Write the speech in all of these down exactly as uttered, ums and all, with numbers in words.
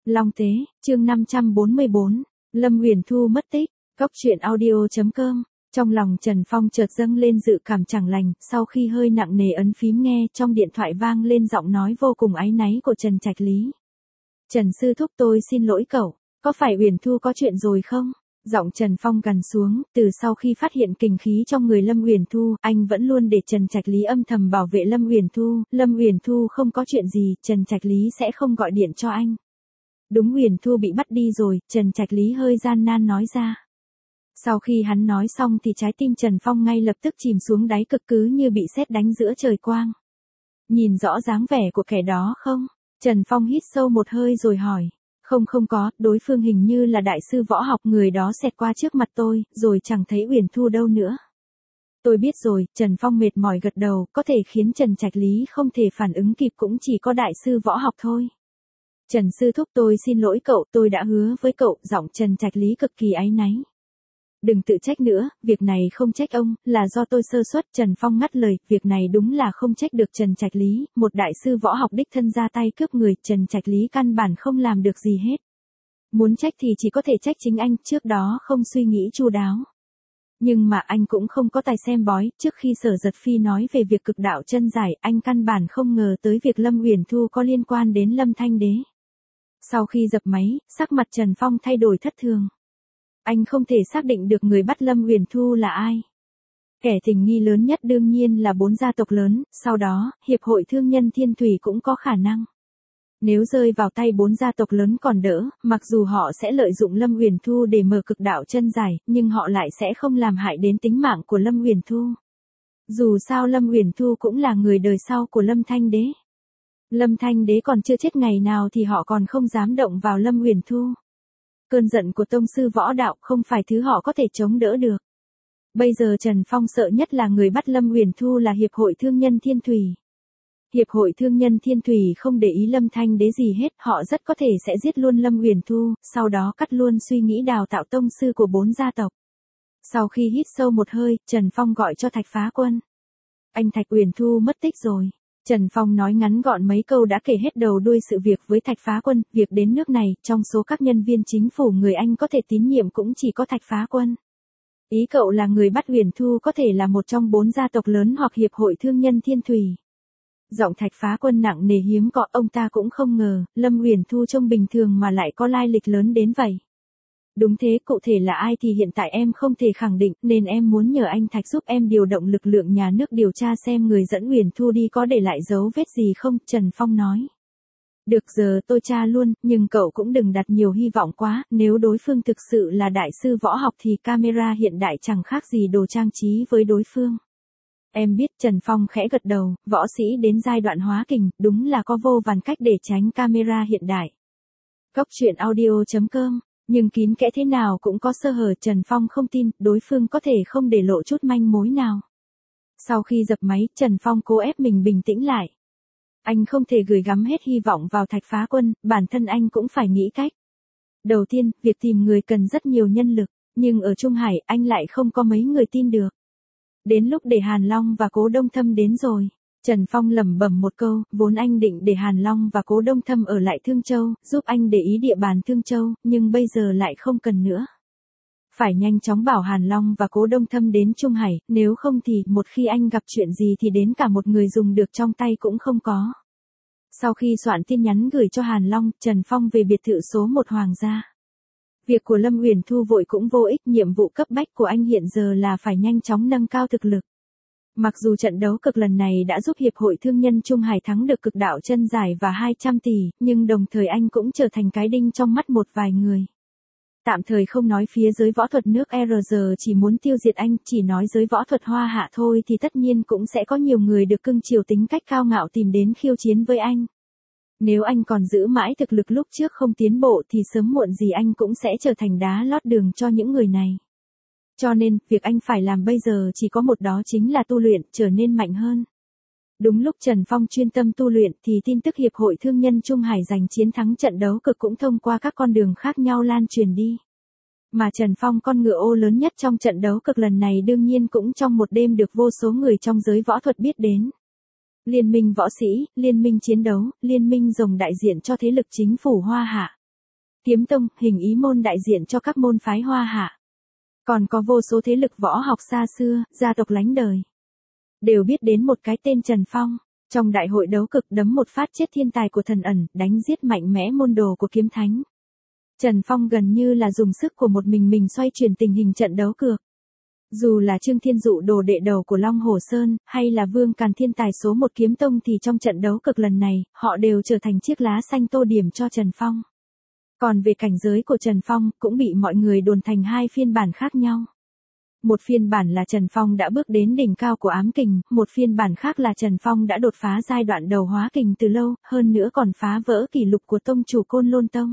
Long Tế, chương năm trăm bốn mươi bốn, Lâm Huyền Thu mất tích, Cốc truyện audio chấm com. Trong lòng Trần Phong chợt dâng lên dự cảm chẳng lành, sau khi hơi nặng nề ấn phím nghe, trong điện thoại vang lên giọng nói vô cùng áy náy của Trần Trạch Lý. Trần sư thúc, tôi xin lỗi cậu, có phải Huyền Thu có chuyện rồi không? Giọng Trần Phong gằn xuống, từ sau khi phát hiện kình khí trong người Lâm Huyền Thu, anh vẫn luôn để Trần Trạch Lý âm thầm bảo vệ Lâm Huyền Thu, Lâm Huyền Thu không có chuyện gì, Trần Trạch Lý sẽ không gọi điện cho anh. Đúng, Huyền Thu bị bắt đi rồi, Trần Trạch Lý hơi gian nan nói ra. Sau khi hắn nói xong thì trái tim Trần Phong ngay lập tức chìm xuống đáy cực, cứ như bị sét đánh giữa trời quang. Nhìn rõ dáng vẻ của kẻ đó không? Trần Phong hít sâu một hơi rồi hỏi. Không không có, đối phương hình như là đại sư võ học, người đó xẹt qua trước mặt tôi, rồi chẳng thấy Huyền Thu đâu nữa. Tôi biết rồi, Trần Phong mệt mỏi gật đầu, có thể khiến Trần Trạch Lý không thể phản ứng kịp cũng chỉ có đại sư võ học thôi. Trần sư thúc, tôi xin lỗi cậu, tôi đã hứa với cậu, giọng Trần Trạch Lý cực kỳ áy náy. Đừng tự trách nữa, việc này không trách ông, là do tôi sơ suất. Trần Phong ngắt lời, việc này đúng là không trách được Trần Trạch Lý, một đại sư võ học đích thân ra tay cướp người, Trần Trạch Lý căn bản không làm được gì hết. Muốn trách thì chỉ có thể trách chính anh, trước đó không suy nghĩ chu đáo. Nhưng mà anh cũng không có tài xem bói, trước khi Sở Giật Phi nói về việc cực đạo chân giải, anh căn bản không ngờ tới việc Lâm Huyền Thu có liên quan đến Lâm Thanh Đế. Sau khi dập máy, sắc mặt Trần Phong thay đổi thất thường. Anh không thể xác định được người bắt Lâm Huyền Thu là ai. Kẻ tình nghi lớn nhất đương nhiên là bốn gia tộc lớn, sau đó, Hiệp hội Thương nhân Thiên Thủy cũng có khả năng. Nếu rơi vào tay bốn gia tộc lớn còn đỡ, mặc dù họ sẽ lợi dụng Lâm Huyền Thu để mở cực đạo chân giải, nhưng họ lại sẽ không làm hại đến tính mạng của Lâm Huyền Thu. Dù sao Lâm Huyền Thu cũng là người đời sau của Lâm Thanh Đế. Lâm Thanh Đế còn chưa chết ngày nào thì họ còn không dám động vào Lâm Huyền Thu. Cơn giận của tông sư võ đạo không phải thứ họ có thể chống đỡ được. Bây giờ Trần Phong sợ nhất là người bắt Lâm Huyền Thu là Hiệp hội Thương nhân Thiên Thủy. Hiệp hội Thương nhân Thiên Thủy không để ý Lâm Thanh Đế gì hết, họ rất có thể sẽ giết luôn Lâm Huyền Thu, sau đó cắt luôn suy nghĩ đào tạo tông sư của bốn gia tộc. Sau khi hít sâu một hơi, Trần Phong gọi cho Thạch Phá Quân. Anh Thạch, Huyền Thu mất tích rồi. Trần Phong nói ngắn gọn mấy câu đã kể hết đầu đuôi sự việc với Thạch Phá Quân, việc đến nước này, trong số các nhân viên chính phủ người anh có thể tín nhiệm cũng chỉ có Thạch Phá Quân. Ý cậu là người bắt Huyền Thu có thể là một trong bốn gia tộc lớn hoặc Hiệp hội Thương nhân Thiên Thủy. Giọng Thạch Phá Quân nặng nề hiếm có, ông ta cũng không ngờ, Lâm Huyền Thu trông bình thường mà lại có lai lịch lớn đến vậy. Đúng thế, cụ thể là ai thì hiện tại em không thể khẳng định, nên em muốn nhờ anh Thạch giúp em điều động lực lượng nhà nước điều tra xem người dẫn Huyền Thu đi có để lại dấu vết gì không, Trần Phong nói. Được, giờ tôi tra luôn, nhưng cậu cũng đừng đặt nhiều hy vọng quá, nếu đối phương thực sự là đại sư võ học thì camera hiện đại chẳng khác gì đồ trang trí với đối phương. Em biết, Trần Phong khẽ gật đầu, võ sĩ đến giai đoạn hóa kình, đúng là có vô vàn cách để tránh camera hiện đại. Cốc truyện audio chấm com. Nhưng kín kẽ thế nào cũng có sơ hở, Trần Phong không tin, đối phương có thể không để lộ chút manh mối nào. Sau khi dập máy, Trần Phong cố ép mình bình tĩnh lại. Anh không thể gửi gắm hết hy vọng vào Thạch Phá Quân, bản thân anh cũng phải nghĩ cách. Đầu tiên, việc tìm người cần rất nhiều nhân lực, nhưng ở Trung Hải anh lại không có mấy người tin được. Đến lúc để Hàn Long và Cố Đông Thâm đến rồi. Trần Phong lẩm bẩm một câu, vốn anh định để Hàn Long và Cố Đông Thâm ở lại Thương Châu, giúp anh để ý địa bàn Thương Châu, nhưng bây giờ lại không cần nữa. Phải nhanh chóng bảo Hàn Long và Cố Đông Thâm đến Trung Hải, nếu không thì một khi anh gặp chuyện gì thì đến cả một người dùng được trong tay cũng không có. Sau khi soạn tin nhắn gửi cho Hàn Long, Trần Phong về biệt thự số một Hoàng gia. Việc của Lâm Huyền Thu vội cũng vô ích, nhiệm vụ cấp bách của anh hiện giờ là phải nhanh chóng nâng cao thực lực. Mặc dù trận đấu cực lần này đã giúp Hiệp hội Thương nhân Trung Hải thắng được cực đạo chân giải và hai trăm tỷ, nhưng đồng thời anh cũng trở thành cái đinh trong mắt một vài người. Tạm thời không nói phía giới võ thuật nước R giờ chỉ muốn tiêu diệt anh, chỉ nói giới võ thuật Hoa Hạ thôi thì tất nhiên cũng sẽ có nhiều người được cưng chiều tính cách cao ngạo tìm đến khiêu chiến với anh. Nếu anh còn giữ mãi thực lực lúc trước không tiến bộ thì sớm muộn gì anh cũng sẽ trở thành đá lót đường cho những người này. Cho nên, việc anh phải làm bây giờ chỉ có một, đó chính là tu luyện, trở nên mạnh hơn. Đúng lúc Trần Phong chuyên tâm tu luyện thì tin tức Hiệp hội Thương nhân Trung Hải giành chiến thắng trận đấu cực cũng thông qua các con đường khác nhau lan truyền đi. Mà Trần Phong, con ngựa ô lớn nhất trong trận đấu cực lần này, đương nhiên cũng trong một đêm được vô số người trong giới võ thuật biết đến. Liên minh võ sĩ, liên minh chiến đấu, liên minh rồng đại diện cho thế lực chính phủ Hoa Hạ. kiếm tông, hình ý môn đại diện cho các môn phái Hoa Hạ. Còn có vô số thế lực võ học xa xưa, gia tộc lánh đời. Đều biết đến một cái tên Trần Phong. Trong đại hội đấu cực đấm một phát chết thiên tài của thần ẩn, đánh giết mạnh mẽ môn đồ của kiếm thánh. Trần Phong gần như là dùng sức của một mình mình xoay chuyển tình hình trận đấu cược. Dù là Trương Thiên Dụ đồ đệ đầu của Long Hổ Sơn, hay là Vương Càn thiên tài số một kiếm tông thì trong trận đấu cực lần này, họ đều trở thành chiếc lá xanh tô điểm cho Trần Phong. Còn về cảnh giới của Trần Phong, cũng bị mọi người đồn thành hai phiên bản khác nhau. Một phiên bản là Trần Phong đã bước đến đỉnh cao của ám kình, một phiên bản khác là Trần Phong đã đột phá giai đoạn đầu hóa kình từ lâu, hơn nữa còn phá vỡ kỷ lục của tông chủ Côn Lôn Tông.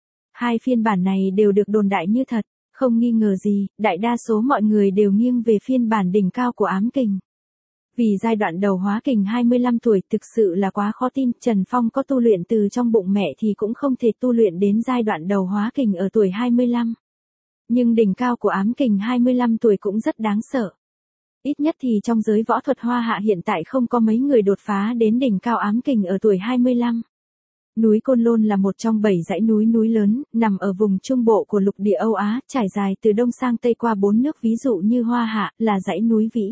Hai phiên bản này đều được đồn đại như thật, không nghi ngờ gì, đại đa số mọi người đều nghiêng về phiên bản đỉnh cao của ám kình. Vì giai đoạn đầu hóa kình hai mươi lăm tuổi thực sự là quá khó tin, Trần Phong có tu luyện từ trong bụng mẹ thì cũng không thể tu luyện đến giai đoạn đầu hóa kình ở tuổi hai mươi lăm. Nhưng đỉnh cao của ám kình hai mươi lăm tuổi cũng rất đáng sợ. Ít nhất thì trong giới võ thuật Hoa Hạ hiện tại không có mấy người đột phá đến đỉnh cao ám kình ở tuổi hai mươi lăm. Núi Côn Lôn là một trong bảy dãy núi núi lớn, nằm ở vùng trung bộ của lục địa Âu Á, trải dài từ đông sang tây qua bốn nước ví dụ như Hoa Hạ, là dãy núi Vĩ.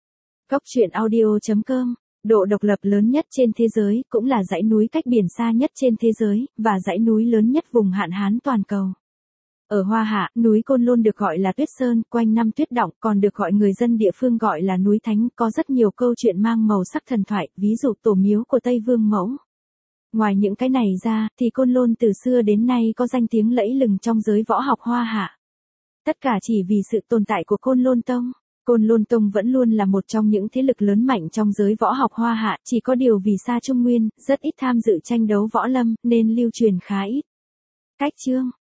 Cốc truyện audio chấm com, độ độc lập lớn nhất trên thế giới, cũng là dãy núi cách biển xa nhất trên thế giới, và dãy núi lớn nhất vùng hạn hán toàn cầu. Ở Hoa Hạ, núi Côn Lôn được gọi là Tuyết Sơn, quanh năm tuyết đọng, còn được gọi người dân địa phương gọi là núi Thánh, có rất nhiều câu chuyện mang màu sắc thần thoại, ví dụ tổ miếu của Tây Vương Mẫu. Ngoài những cái này ra, thì Côn Lôn từ xưa đến nay có danh tiếng lẫy lừng trong giới võ học Hoa Hạ. Tất cả chỉ vì sự tồn tại của Côn Lôn Tông. Côn Lôn Tông vẫn luôn là một trong những thế lực lớn mạnh trong giới võ học Hoa Hạ, chỉ có điều vì xa Trung Nguyên, rất ít tham dự tranh đấu võ lâm, nên lưu truyền khá ít. Cách chương